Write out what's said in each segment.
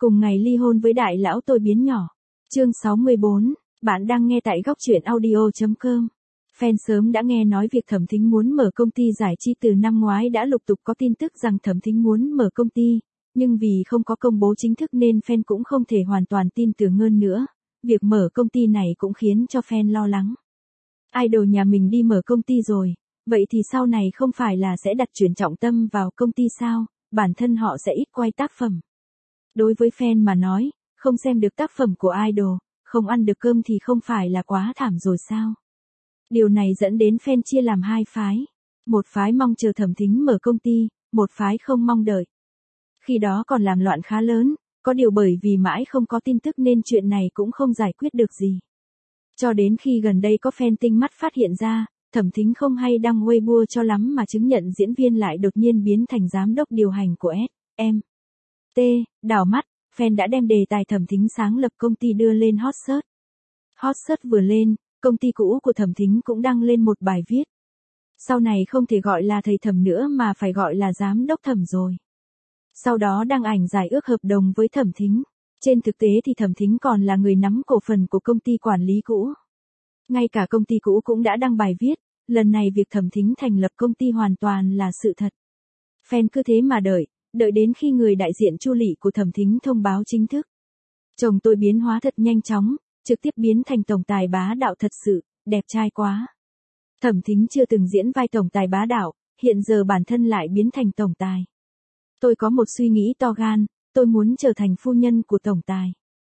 Cùng ngày ly hôn với đại lão tôi biến nhỏ. Chương 64, bạn đang nghe tại góc truyện audio.com. Fan sớm đã nghe nói việc Thẩm Thính muốn mở công ty giải trí từ năm ngoái đã lục tục có tin tức rằng Thẩm Thính muốn mở công ty, nhưng vì không có công bố chính thức nên fan cũng không thể hoàn toàn tin tưởng hơn nữa. Việc mở công ty này cũng khiến cho fan lo lắng. Idol nhà mình đi mở công ty rồi, vậy thì sau này không phải là sẽ đặt chuyển trọng tâm vào công ty sao, bản thân họ sẽ ít quay tác phẩm. Đối với fan mà nói, không xem được tác phẩm của idol, không ăn được cơm thì không phải là quá thảm rồi sao? Điều này dẫn đến fan chia làm hai phái. Một phái mong chờ Thẩm Thính mở công ty, một phái không mong đợi. Khi đó còn làm loạn khá lớn, có điều bởi vì mãi không có tin tức nên chuyện này cũng không giải quyết được gì. Cho đến khi gần đây có fan tinh mắt phát hiện ra, Thẩm Thính không hay đăng Weibo cho lắm mà chứng nhận diễn viên lại đột nhiên biến thành giám đốc điều hành của SM. Đảo mắt, fan đã đem đề tài Thẩm Thính sáng lập công ty đưa lên hot search. Hot search vừa lên, công ty cũ của Thẩm Thính cũng đăng lên một bài viết. Sau này không thể gọi là thầy Thẩm nữa mà phải gọi là giám đốc Thẩm rồi. Sau đó đăng ảnh giải ước hợp đồng với Thẩm Thính. Trên thực tế thì Thẩm Thính còn là người nắm cổ phần của công ty quản lý cũ. Ngay cả công ty cũ cũng đã đăng bài viết, lần này việc Thẩm Thính thành lập công ty hoàn toàn là sự thật. Fan cứ thế mà đợi đến khi người đại diện Chu Lị của Thẩm Thính thông báo chính thức. Chồng tôi biến hóa thật nhanh chóng, trực tiếp biến thành tổng tài bá đạo thật sự, đẹp trai quá. Thẩm Thính chưa từng diễn vai tổng tài bá đạo, hiện giờ bản thân lại biến thành tổng tài. Tôi có một suy nghĩ to gan, tôi muốn trở thành phu nhân của tổng tài.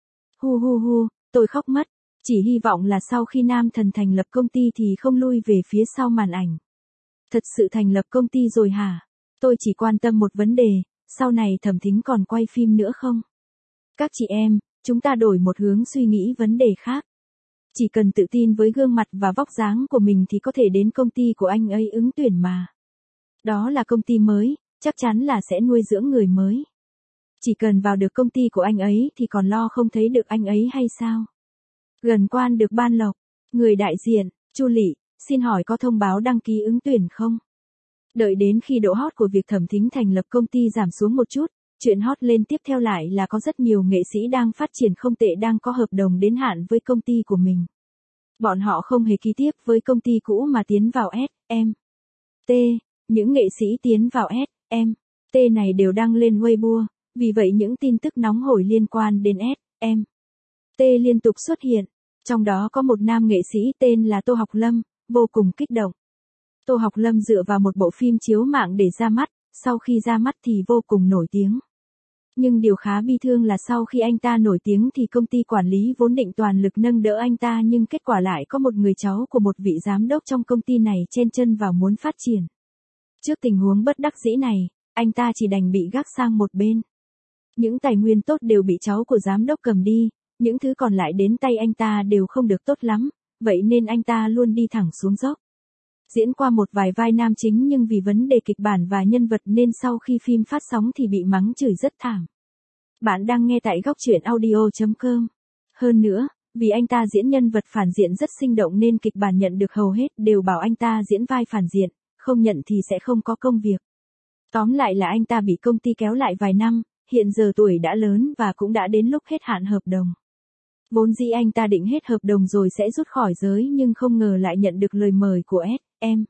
Tôi khóc mất, chỉ hy vọng là sau khi nam thần thành lập công ty thì không lui về phía sau màn ảnh. Thật sự thành lập công ty rồi hả? Tôi chỉ quan tâm một vấn đề, sau này Thẩm Thính còn quay phim nữa không? Các chị em, chúng ta đổi một hướng suy nghĩ vấn đề khác. Chỉ cần tự tin với gương mặt và vóc dáng của mình thì có thể đến công ty của anh ấy ứng tuyển mà. Đó là công ty mới, chắc chắn là sẽ nuôi dưỡng người mới. Chỉ cần vào được công ty của anh ấy thì còn lo không thấy được anh ấy hay sao? Gần quan được ban lộc, người đại diện, Chu Lị, xin hỏi có thông báo đăng ký ứng tuyển không? Đợi đến khi độ hot của việc Thẩm Thính thành lập công ty giảm xuống một chút, chuyện hot lên tiếp theo lại là có rất nhiều nghệ sĩ đang phát triển không tệ đang có hợp đồng đến hạn với công ty của mình. Bọn họ không hề ký tiếp với công ty cũ mà tiến vào SM. Những nghệ sĩ tiến vào SM này đều đăng lên Weibo, vì vậy những tin tức nóng hổi liên quan đến SM liên tục xuất hiện. Trong đó có một nam nghệ sĩ tên là Tô Học Lâm, vô cùng kích động. Tô Học Lâm dựa vào một bộ phim chiếu mạng để ra mắt, sau khi ra mắt thì vô cùng nổi tiếng. Nhưng điều khá bi thương là sau khi anh ta nổi tiếng thì công ty quản lý vốn định toàn lực nâng đỡ anh ta nhưng kết quả lại có một người cháu của một vị giám đốc trong công ty này chen chân vào muốn phát triển. Trước tình huống bất đắc dĩ này, anh ta chỉ đành bị gác sang một bên. Những tài nguyên tốt đều bị cháu của giám đốc cầm đi, những thứ còn lại đến tay anh ta đều không được tốt lắm, vậy nên anh ta luôn đi thẳng xuống dốc. Diễn qua một vài vai nam chính nhưng vì vấn đề kịch bản và nhân vật nên sau khi phim phát sóng thì bị mắng chửi rất thảm. Bạn đang nghe tại góc truyện audio.com. Hơn nữa, vì anh ta diễn nhân vật phản diện rất sinh động nên kịch bản nhận được hầu hết đều bảo anh ta diễn vai phản diện, không nhận thì sẽ không có công việc. Tóm lại là anh ta bị công ty kéo lại vài năm, hiện giờ tuổi đã lớn và cũng đã đến lúc hết hạn hợp đồng. Vốn dĩ anh ta định hết hợp đồng rồi sẽ rút khỏi giới nhưng không ngờ lại nhận được lời mời của SM.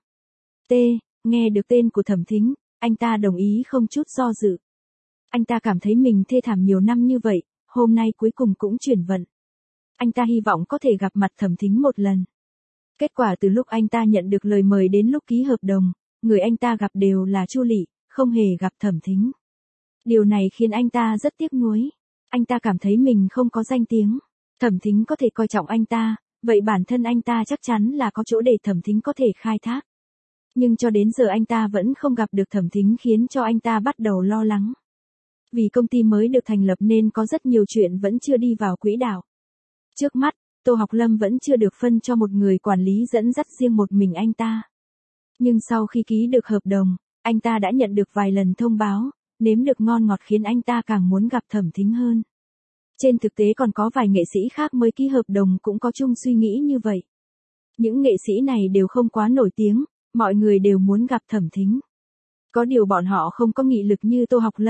Nghe được tên của Thẩm Thính, anh ta đồng ý không chút do dự. Anh ta cảm thấy mình thê thảm nhiều năm như vậy, hôm nay cuối cùng cũng chuyển vận. Anh ta hy vọng có thể gặp mặt Thẩm Thính một lần. Kết quả từ lúc anh ta nhận được lời mời đến lúc ký hợp đồng, người anh ta gặp đều là Chu Lị, không hề gặp Thẩm Thính. Điều này khiến anh ta rất tiếc nuối. Anh ta cảm thấy mình không có danh tiếng. Thẩm Thính có thể coi trọng anh ta, vậy bản thân anh ta chắc chắn là có chỗ để Thẩm Thính có thể khai thác. Nhưng cho đến giờ anh ta vẫn không gặp được Thẩm Thính khiến cho anh ta bắt đầu lo lắng. Vì công ty mới được thành lập nên có rất nhiều chuyện vẫn chưa đi vào quỹ đạo. Trước mắt, Tô Học Lâm vẫn chưa được phân cho một người quản lý dẫn dắt riêng một mình anh ta. Nhưng sau khi ký được hợp đồng, anh ta đã nhận được vài lần thông báo, nếm được ngon ngọt khiến anh ta càng muốn gặp Thẩm Thính hơn. Trên thực tế còn có vài nghệ sĩ khác mới ký hợp đồng cũng có chung suy nghĩ như vậy. Những nghệ sĩ này đều không quá nổi tiếng, mọi người đều muốn gặp Thẩm Thính. Có điều bọn họ không có nghị lực như Tô Học Lâm,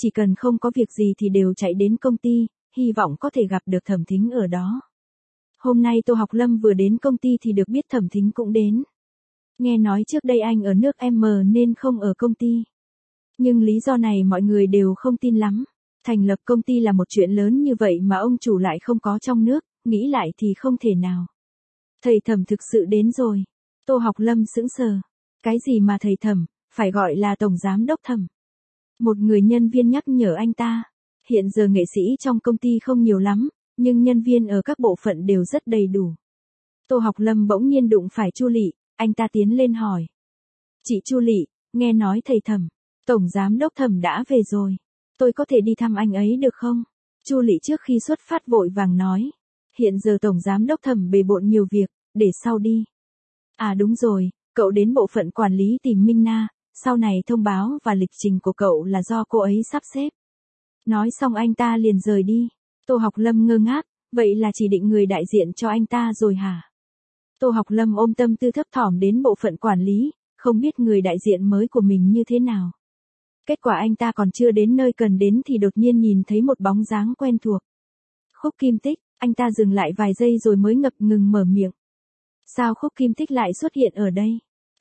chỉ cần không có việc gì thì đều chạy đến công ty, hy vọng có thể gặp được Thẩm Thính ở đó. Hôm nay Tô Học Lâm vừa đến công ty thì được biết Thẩm Thính cũng đến. Nghe nói trước đây anh ở nước M nên không ở công ty. Nhưng lý do này mọi người đều không tin lắm. Thành lập công ty là một chuyện lớn như vậy mà ông chủ lại không có trong nước, nghĩ lại thì không thể nào. Thầy Thẩm thực sự đến rồi. Tô Học Lâm sững sờ. Cái gì mà thầy Thẩm, phải gọi là Tổng Giám Đốc Thẩm. Một người nhân viên nhắc nhở anh ta. Hiện giờ nghệ sĩ trong công ty không nhiều lắm, nhưng nhân viên ở các bộ phận đều rất đầy đủ. Tô Học Lâm bỗng nhiên đụng phải Chu Lị, anh ta tiến lên hỏi. Chị Chu Lị, nghe nói thầy Thẩm, Tổng Giám Đốc Thẩm đã về rồi. Tôi có thể đi thăm anh ấy được không? Chu Lị trước khi xuất phát vội vàng nói. Hiện giờ Tổng Giám Đốc Thẩm bề bộn nhiều việc, để sau đi. À đúng rồi, cậu đến bộ phận quản lý tìm Minh Na, sau này thông báo và lịch trình của cậu là do cô ấy sắp xếp. Nói xong anh ta liền rời đi. Tô Học Lâm ngơ ngác, vậy là chỉ định người đại diện cho anh ta rồi hả? Tô Học Lâm ôm tâm tư thấp thỏm đến bộ phận quản lý, không biết người đại diện mới của mình như thế nào. Kết quả anh ta còn chưa đến nơi cần đến thì đột nhiên nhìn thấy một bóng dáng quen thuộc. Khúc Kim Tích, anh ta dừng lại vài giây rồi mới ngập ngừng mở miệng. Sao Khúc Kim Tích lại xuất hiện ở đây?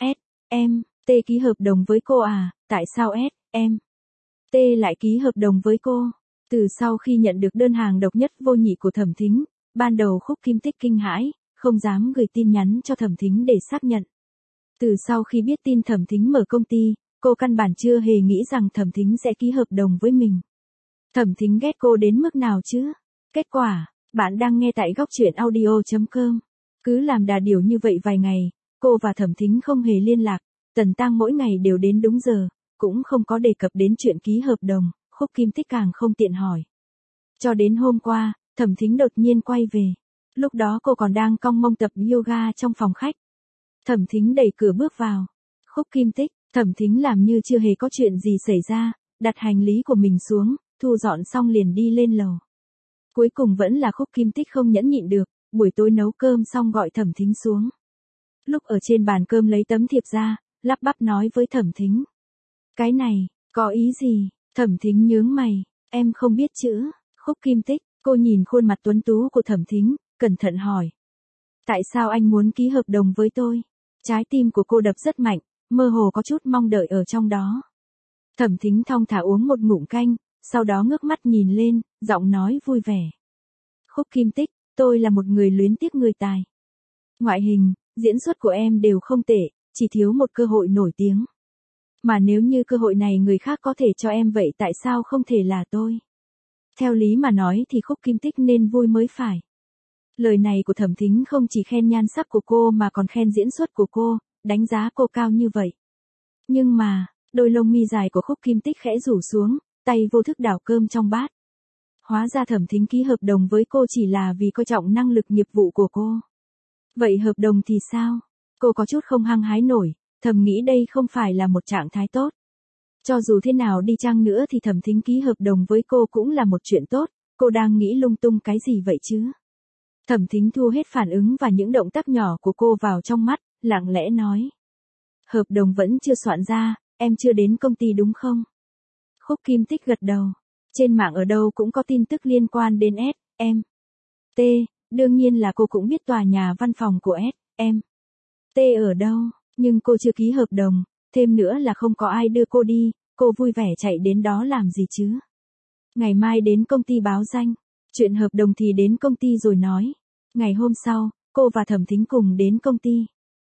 Em, T ký hợp đồng với cô à, tại sao em, T lại ký hợp đồng với cô? Từ sau khi nhận được đơn hàng độc nhất vô nhị của Thẩm Thính, ban đầu Khúc Kim Tích kinh hãi, không dám gửi tin nhắn cho Thẩm Thính để xác nhận. Từ sau khi biết tin Thẩm Thính mở công ty, cô căn bản chưa hề nghĩ rằng Thẩm Thính sẽ ký hợp đồng với mình. Thẩm Thính ghét cô đến mức nào chứ? Kết quả, bạn đang nghe tại góc truyện audio.com. Cứ làm đà điểu như vậy vài ngày, cô và Thẩm Thính không hề liên lạc, Tần Tăng mỗi ngày đều đến đúng giờ, cũng không có đề cập đến chuyện ký hợp đồng, Khúc Kim Tích càng không tiện hỏi. Cho đến hôm qua, Thẩm Thính đột nhiên quay về. Lúc đó cô còn đang cong mông tập yoga trong phòng khách. Thẩm Thính đẩy cửa bước vào. Khúc Kim Tích, Thẩm Thính làm như chưa hề có chuyện gì xảy ra, đặt hành lý của mình xuống, thu dọn xong liền đi lên lầu. Cuối cùng vẫn là Khúc Kim Tích không nhẫn nhịn được, buổi tối nấu cơm xong gọi Thẩm Thính xuống. Lúc ở trên bàn cơm lấy tấm thiệp ra, lắp bắp nói với Thẩm Thính. Cái này, có ý gì? Thẩm Thính nhướng mày, em không biết chữ. Khúc Kim Tích, cô nhìn khuôn mặt tuấn tú của Thẩm Thính, cẩn thận hỏi. Tại sao anh muốn ký hợp đồng với tôi? Trái tim của cô đập rất mạnh, mơ hồ có chút mong đợi ở trong đó. Thẩm Thính thong thả uống một ngụm canh, sau đó ngước mắt nhìn lên, giọng nói vui vẻ. Khúc Kim Tích, tôi là một người luyến tiếc người tài. Ngoại hình, diễn xuất của em đều không tệ, chỉ thiếu một cơ hội nổi tiếng. Mà nếu như cơ hội này người khác có thể cho em vậy tại sao không thể là tôi? Theo lý mà nói thì Khúc Kim Tích nên vui mới phải. Lời này của Thẩm Thính không chỉ khen nhan sắc của cô mà còn khen diễn xuất của cô, đánh giá cô cao như vậy. Nhưng mà, đôi lông mi dài của Khúc Kim Tích khẽ rủ xuống, tay vô thức đảo cơm trong bát. Hóa ra Thẩm Thính ký hợp đồng với cô chỉ là vì coi trọng năng lực nghiệp vụ của cô. Vậy hợp đồng thì sao? Cô có chút không hăng hái nổi, thầm nghĩ đây không phải là một trạng thái tốt. Cho dù thế nào đi chăng nữa thì Thẩm Thính ký hợp đồng với cô cũng là một chuyện tốt, cô đang nghĩ lung tung cái gì vậy chứ? Thẩm Thính thu hết phản ứng và những động tác nhỏ của cô vào trong mắt, lặng lẽ nói. Hợp đồng vẫn chưa soạn ra, em chưa đến công ty đúng không? Khúc Kim Tích gật đầu. Trên mạng ở đâu cũng có tin tức liên quan đến em. T, đương nhiên là cô cũng biết tòa nhà văn phòng của em. T ở đâu, nhưng cô chưa ký hợp đồng, thêm nữa là không có ai đưa cô đi, cô vui vẻ chạy đến đó làm gì chứ? Ngày mai đến công ty báo danh, chuyện hợp đồng thì đến công ty rồi nói. Ngày hôm sau, cô và Thẩm Thính cùng đến công ty.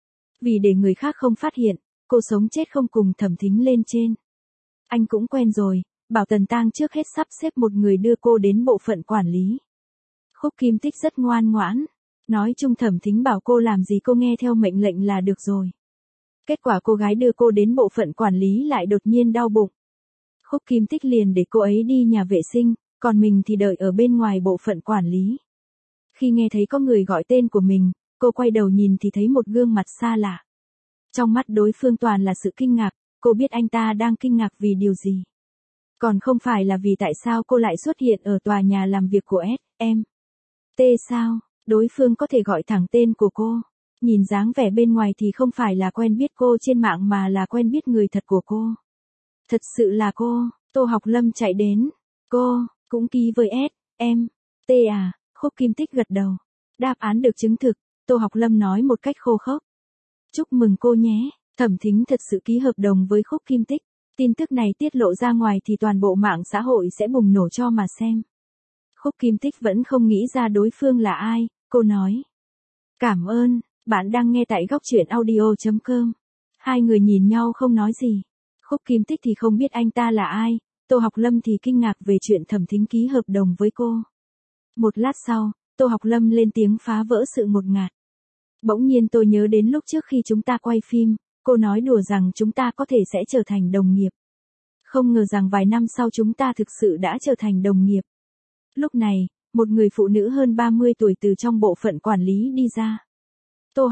Vì để người khác không phát hiện, cô sống chết không cùng Thẩm Thính lên trên. Anh cũng quen rồi, bảo Tần Tang trước hết sắp xếp một người đưa cô đến bộ phận quản lý. Khúc Kim Tích rất ngoan ngoãn, nói chung Thẩm Thính bảo cô làm gì cô nghe theo mệnh lệnh là được rồi. Kết quả cô gái đưa cô đến bộ phận quản lý lại đột nhiên đau bụng. Khúc Kim Tích liền để cô ấy đi nhà vệ sinh, còn mình thì đợi ở bên ngoài bộ phận quản lý. Khi nghe thấy có người gọi tên của mình, cô quay đầu nhìn thì thấy một gương mặt xa lạ. Trong mắt đối phương toàn là sự kinh ngạc, cô biết anh ta đang kinh ngạc vì điều gì. Còn không phải là vì tại sao cô lại xuất hiện ở tòa nhà làm việc của em. T sao, đối phương có thể gọi thẳng tên của cô. Nhìn dáng vẻ bên ngoài thì không phải là quen biết cô trên mạng mà là quen biết người thật của cô. Thật sự là cô, Tô Học Lâm chạy đến. Cô, cũng ký với S, em, T à, Khúc Kim Tích gật đầu. Đáp án được chứng thực, Tô Học Lâm nói một cách khô khốc. Chúc mừng cô nhé, Thẩm Thính thật sự ký hợp đồng với Khúc Kim Tích. Tin tức này tiết lộ ra ngoài thì toàn bộ mạng xã hội sẽ bùng nổ cho mà xem. Khúc Kim Tích vẫn không nghĩ ra đối phương là ai, cô nói. Cảm ơn, bạn đang nghe tại góc truyện audio.com. Hai người nhìn nhau không nói gì. Khúc Kim Tích thì không biết anh ta là ai, Tô Học Lâm thì kinh ngạc về chuyện Thẩm Thính ký hợp đồng với cô. Một lát sau, Tô Học Lâm lên tiếng phá vỡ sự ngột ngạt. Bỗng nhiên tôi nhớ đến lúc trước khi chúng ta quay phim, cô nói đùa rằng chúng ta có thể sẽ trở thành đồng nghiệp. Không ngờ rằng vài năm sau chúng ta thực sự đã trở thành đồng nghiệp. Lúc này, một người phụ nữ hơn 30 tuổi từ trong bộ phận quản lý đi ra. Tô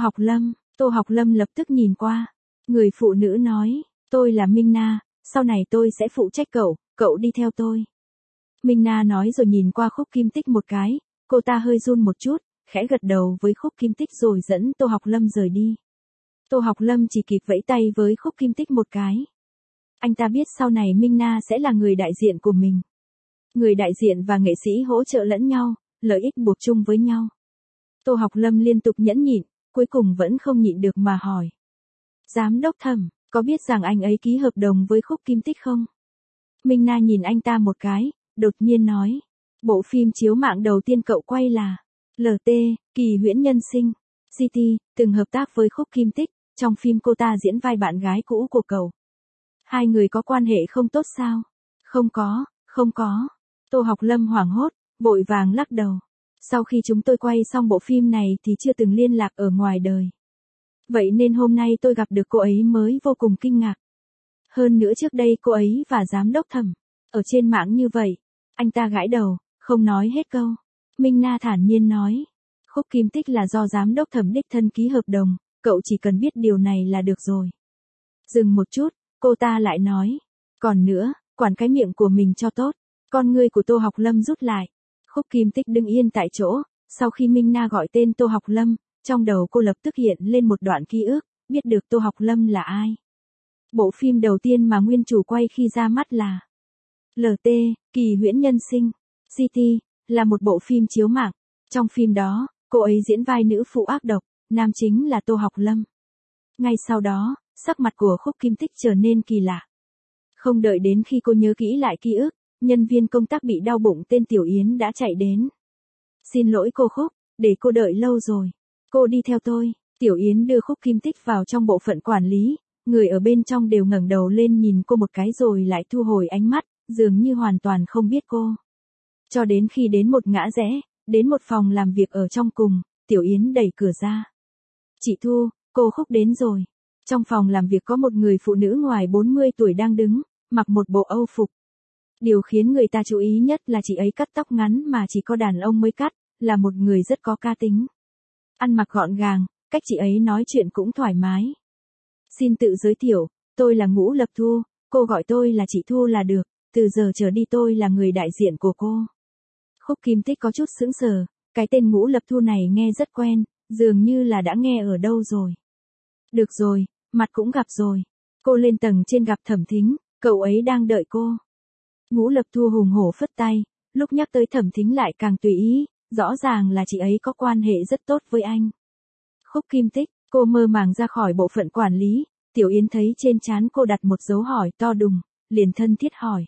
Học Lâm lập tức nhìn qua. Người phụ nữ nói, tôi là Minh Na, sau này tôi sẽ phụ trách cậu đi theo tôi. Minh Na nói rồi nhìn qua Khúc Kim Tích một cái, cô ta hơi run một chút, khẽ gật đầu với Khúc Kim Tích rồi dẫn Tô Học Lâm rời đi. Tô Học Lâm chỉ kịp vẫy tay với Khúc Kim Tích một cái. Anh ta biết sau này Minh Na sẽ là người đại diện của mình. Người đại diện và nghệ sĩ hỗ trợ lẫn nhau, lợi ích buộc chung với nhau. Tô Học Lâm liên tục nhẫn nhịn, cuối cùng vẫn không nhịn được mà hỏi. Giám đốc Thẩm, có biết rằng anh ấy ký hợp đồng với Khúc Kim Tích không? Minh Na nhìn anh ta một cái, đột nhiên nói. Bộ phim chiếu mạng đầu tiên cậu quay là LT, Kỳ Huyễn Nhân Sinh. City, từng hợp tác với Khúc Kim Tích, trong phim cô ta diễn vai bạn gái cũ của cậu. Hai người có quan hệ không tốt sao? Không có. Tô Học Lâm hoảng hốt, vội vàng lắc đầu. Sau khi chúng tôi quay xong bộ phim này thì chưa từng liên lạc ở ngoài đời. Vậy nên hôm nay tôi gặp được cô ấy mới vô cùng kinh ngạc. Hơn nữa trước đây cô ấy và giám đốc Thẩm, ở trên mạng như vậy. Anh ta gãi đầu, không nói hết câu. Minh Na thản nhiên nói. Khúc Kim Tích là do giám đốc Thẩm đích thân ký hợp đồng, cậu chỉ cần biết điều này là được rồi. Dừng một chút, cô ta lại nói. Còn nữa, quản cái miệng của mình cho tốt. Con ngươi của Tô Học Lâm rút lại. Khúc Kim Tích đứng yên tại chỗ, sau khi Minh Na gọi tên Tô Học Lâm, trong đầu cô lập tức hiện lên một đoạn ký ức, biết được Tô Học Lâm là ai. Bộ phim đầu tiên mà nguyên chủ quay khi ra mắt là LT, Kỳ Huyễn Nhân Sinh. City, là một bộ phim chiếu mạng. Trong phim đó, cô ấy diễn vai nữ phụ ác độc, nam chính là Tô Học Lâm. Ngay sau đó, sắc mặt của Khúc Kim Tích trở nên kỳ lạ. Không đợi đến khi cô nhớ kỹ lại ký ức, nhân viên công tác bị đau bụng tên Tiểu Yến đã chạy đến. Xin lỗi cô Khúc, để cô đợi lâu rồi. Cô đi theo tôi. Tiểu Yến đưa Khúc Kim Tích vào trong bộ phận quản lý, người ở bên trong đều ngẩng đầu lên nhìn cô một cái rồi lại thu hồi ánh mắt, dường như hoàn toàn không biết cô. Cho đến khi đến một ngã rẽ, đến một phòng làm việc ở trong cùng, Tiểu Yến đẩy cửa ra. Chị Thu, cô Khúc đến rồi. Trong phòng làm việc có một người phụ nữ ngoài 40 tuổi đang đứng, mặc một bộ âu phục. Điều khiến người ta chú ý nhất là chị ấy cắt tóc ngắn mà chỉ có đàn ông mới cắt, là một người rất có cá tính. Ăn mặc gọn gàng, cách chị ấy nói chuyện cũng thoải mái. Xin tự giới thiệu, tôi là Ngũ Lập Thu, cô gọi tôi là chị Thu là được, từ giờ trở đi tôi là người đại diện của cô. Khúc Kim Tích có chút sững sờ, cái tên Ngũ Lập Thu này nghe rất quen, dường như là đã nghe ở đâu rồi. Được rồi, mặt cũng gặp rồi. Cô lên tầng trên gặp Thẩm Thính, cậu ấy đang đợi cô. Ngũ Lập Thu hùng hổ phất tay, lúc nhắc tới Thẩm Thính lại càng tùy ý, rõ ràng là chị ấy có quan hệ rất tốt với anh. Khúc Kim Tích, cô mơ màng ra khỏi bộ phận quản lý, Tiểu Yến thấy trên trán cô đặt một dấu hỏi to đùng, liền thân thiết hỏi.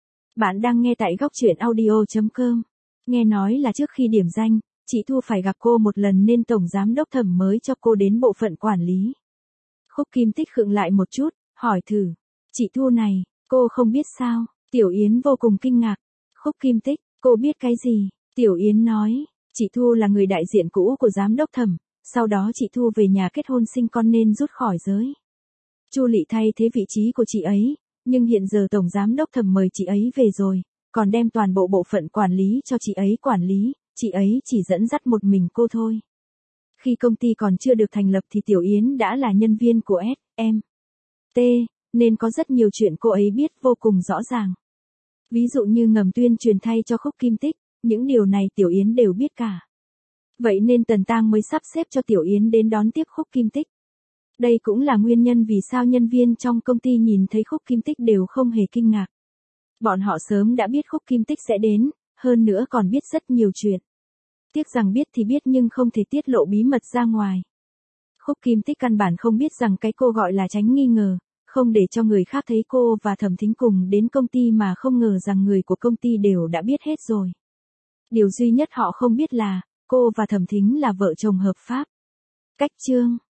Bạn đang nghe tại góc truyện audio.com. Nghe nói là trước khi điểm danh, chị Thu phải gặp cô một lần nên Tổng Giám đốc Thẩm mới cho cô đến bộ phận quản lý. Khúc Kim Tích khựng lại một chút, hỏi thử. Chị Thu này, cô không biết sao? Tiểu Yến vô cùng kinh ngạc. Khúc Kim Tích, cô biết cái gì? Tiểu Yến nói, chị Thu là người đại diện cũ của Giám đốc Thẩm, sau đó chị Thu về nhà kết hôn sinh con nên rút khỏi giới. Chu Lị thay thế vị trí của chị ấy, nhưng hiện giờ Tổng Giám đốc Thẩm mời chị ấy về rồi, còn đem toàn bộ bộ phận quản lý cho chị ấy quản lý, chị ấy chỉ dẫn dắt một mình cô thôi. Khi công ty còn chưa được thành lập thì Tiểu Yến đã là nhân viên của S.M.T, nên có rất nhiều chuyện cô ấy biết vô cùng rõ ràng. Ví dụ như ngầm tuyên truyền thay cho Khúc Kim Tích, những điều này Tiểu Yến đều biết cả. Vậy nên Tần Tang mới sắp xếp cho Tiểu Yến đến đón tiếp Khúc Kim Tích. Đây cũng là nguyên nhân vì sao nhân viên trong công ty nhìn thấy Khúc Kim Tích đều không hề kinh ngạc. Bọn họ sớm đã biết Khúc Kim Tích sẽ đến, hơn nữa còn biết rất nhiều chuyện. Tiếc rằng biết thì biết nhưng không thể tiết lộ bí mật ra ngoài. Khúc Kim Tích căn bản không biết rằng cái cô gọi là tránh nghi ngờ, không để cho người khác thấy cô và Thẩm Thính cùng đến công ty mà không ngờ rằng người của công ty đều đã biết hết rồi. Điều duy nhất họ không biết là, cô và Thẩm Thính là vợ chồng hợp pháp. Cách chương